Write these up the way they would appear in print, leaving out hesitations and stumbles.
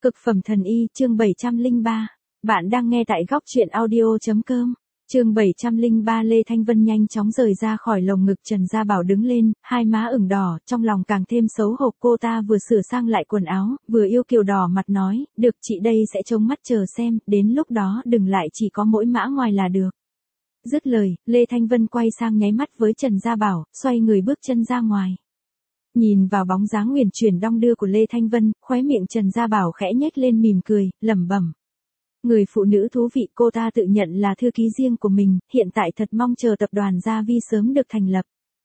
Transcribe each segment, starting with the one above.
Cực phẩm thần y, chương 703. Bạn đang nghe tại góc truyện audio.com. Chương 703. Lê Thanh Vân nhanh chóng rời ra khỏi lồng ngực Trần Gia Bảo, đứng lên, hai má ửng đỏ, trong lòng càng thêm xấu hổ. Cô ta vừa sửa sang lại quần áo, vừa yêu kiều đỏ mặt nói, được chị đây sẽ trông mắt chờ xem, đến lúc đó đừng lại chỉ có mỗi mã ngoài là được. Dứt lời, Lê Thanh Vân quay sang nháy mắt với Trần Gia Bảo, xoay người bước chân ra ngoài. Nhìn vào bóng dáng uyển chuyển đong đưa của Lê Thanh Vân, khóe miệng Trần Gia Bảo khẽ nhếch lên mỉm cười, lẩm bẩm. Người phụ nữ thú vị, cô ta tự nhận là thư ký riêng của mình, hiện tại thật mong chờ tập đoàn Gia Vi sớm được thành lập.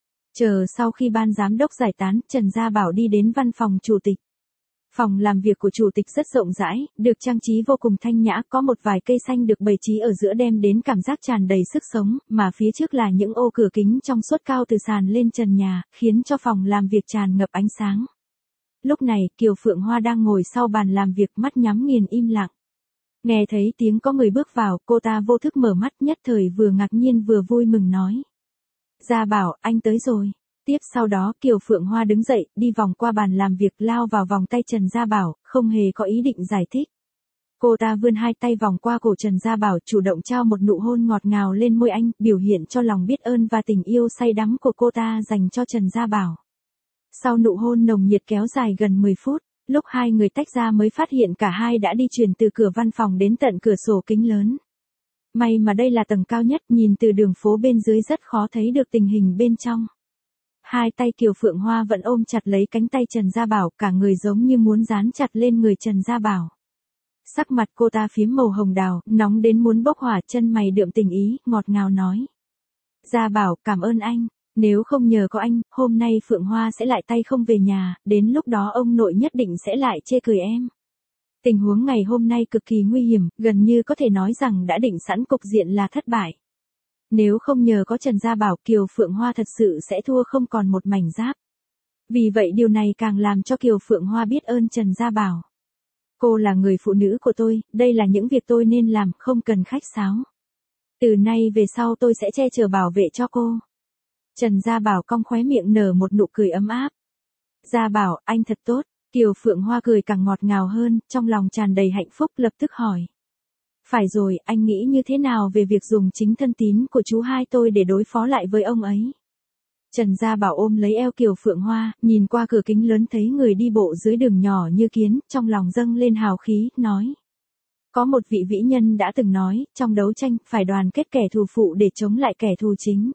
Chờ sau khi ban giám đốc giải tán, Trần Gia Bảo đi đến văn phòng chủ tịch. Phòng làm việc của chủ tịch rất rộng rãi, được trang trí vô cùng thanh nhã, có một vài cây xanh được bày trí ở giữa đem đến cảm giác tràn đầy sức sống, mà phía trước là những ô cửa kính trong suốt cao từ sàn lên trần nhà, khiến cho phòng làm việc tràn ngập ánh sáng. Lúc này, Kiều Phượng Hoa đang ngồi sau bàn làm việc, mắt nhắm nghiền im lặng. Nghe thấy tiếng có người bước vào, cô ta vô thức mở mắt, nhất thời vừa ngạc nhiên vừa vui mừng nói. Gia Bảo, anh tới rồi. Tiếp sau đó Kiều Phượng Hoa đứng dậy, đi vòng qua bàn làm việc, lao vào vòng tay Trần Gia Bảo, không hề có ý định giải thích. Cô ta vươn hai tay vòng qua cổ Trần Gia Bảo, chủ động trao một nụ hôn ngọt ngào lên môi anh, biểu hiện cho lòng biết ơn và tình yêu say đắm của cô ta dành cho Trần Gia Bảo. Sau nụ hôn nồng nhiệt kéo dài gần 10 phút, lúc hai người tách ra mới phát hiện cả hai đã đi chuyển từ cửa văn phòng đến tận cửa sổ kính lớn. May mà đây là tầng cao nhất, nhìn từ đường phố bên dưới rất khó thấy được tình hình bên trong. Hai tay Kiều Phượng Hoa vẫn ôm chặt lấy cánh tay Trần Gia Bảo, cả người giống như muốn dán chặt lên người Trần Gia Bảo. Sắc mặt cô ta phím màu hồng đào, nóng đến muốn bốc hỏa, chân mày đượm tình ý, ngọt ngào nói. Gia Bảo, cảm ơn anh, nếu không nhờ có anh, hôm nay Phượng Hoa sẽ lại tay không về nhà, đến lúc đó ông nội nhất định sẽ lại chê cười em. Tình huống ngày hôm nay cực kỳ nguy hiểm, gần như có thể nói rằng đã định sẵn cục diện là thất bại. Nếu không nhờ có Trần Gia Bảo, Kiều Phượng Hoa thật sự sẽ thua không còn một mảnh giáp. Vì vậy điều này càng làm cho Kiều Phượng Hoa biết ơn Trần Gia Bảo. Cô là người phụ nữ của tôi, đây là những việc tôi nên làm, không cần khách sáo. Từ nay về sau tôi sẽ che chở bảo vệ cho cô. Trần Gia Bảo cong khóe miệng nở một nụ cười ấm áp. Gia Bảo, anh thật tốt. Kiều Phượng Hoa cười càng ngọt ngào hơn, trong lòng tràn đầy hạnh phúc, lập tức hỏi. Phải rồi, anh nghĩ như thế nào về việc dùng chính thân tín của chú hai tôi để đối phó lại với ông ấy? Trần Gia Bảo ôm lấy eo Kiều Phượng Hoa, nhìn qua cửa kính lớn thấy người đi bộ dưới đường nhỏ như kiến, trong lòng dâng lên hào khí, nói. Có một vị vĩ nhân đã từng nói, trong đấu tranh, phải đoàn kết kẻ thù phụ để chống lại kẻ thù chính.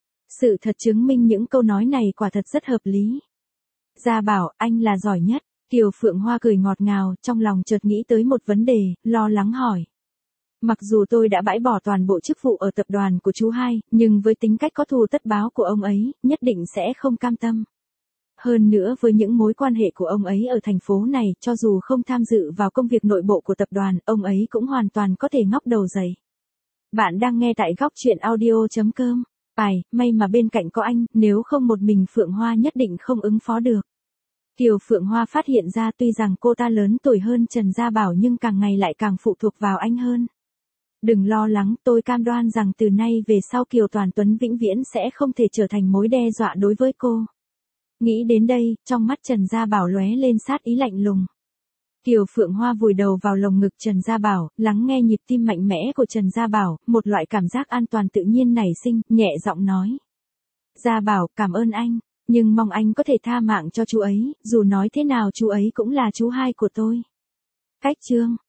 Sự thật chứng minh những câu nói này quả thật rất hợp lý. Gia Bảo, anh là giỏi nhất. Kiều Phượng Hoa cười ngọt ngào, trong lòng chợt nghĩ tới một vấn đề, lo lắng hỏi. Mặc dù tôi đã bãi bỏ toàn bộ chức vụ ở tập đoàn của chú hai, nhưng với tính cách có thù tất báo của ông ấy, nhất định sẽ không cam tâm. Hơn nữa với những mối quan hệ của ông ấy ở thành phố này, cho dù không tham dự vào công việc nội bộ của tập đoàn, ông ấy cũng hoàn toàn có thể ngóc đầu dậy. Bạn đang nghe tại góc truyện audio.com. May mà bên cạnh có anh, nếu không một mình Phượng Hoa nhất định không ứng phó được. Kiều Phượng Hoa phát hiện ra tuy rằng cô ta lớn tuổi hơn Trần Gia Bảo nhưng càng ngày lại càng phụ thuộc vào anh hơn. Đừng lo lắng, tôi cam đoan rằng từ nay về sau Kiều Toàn Tuấn vĩnh viễn sẽ không thể trở thành mối đe dọa đối với cô. Nghĩ đến đây, trong mắt Trần Gia Bảo lóe lên sát ý lạnh lùng. Kiều Phượng Hoa vùi đầu vào lồng ngực Trần Gia Bảo, lắng nghe nhịp tim mạnh mẽ của Trần Gia Bảo, một loại cảm giác an toàn tự nhiên nảy sinh, nhẹ giọng nói. Gia Bảo, cảm ơn anh, nhưng mong anh có thể tha mạng cho chú ấy, dù nói thế nào chú ấy cũng là chú hai của tôi. Cách chương.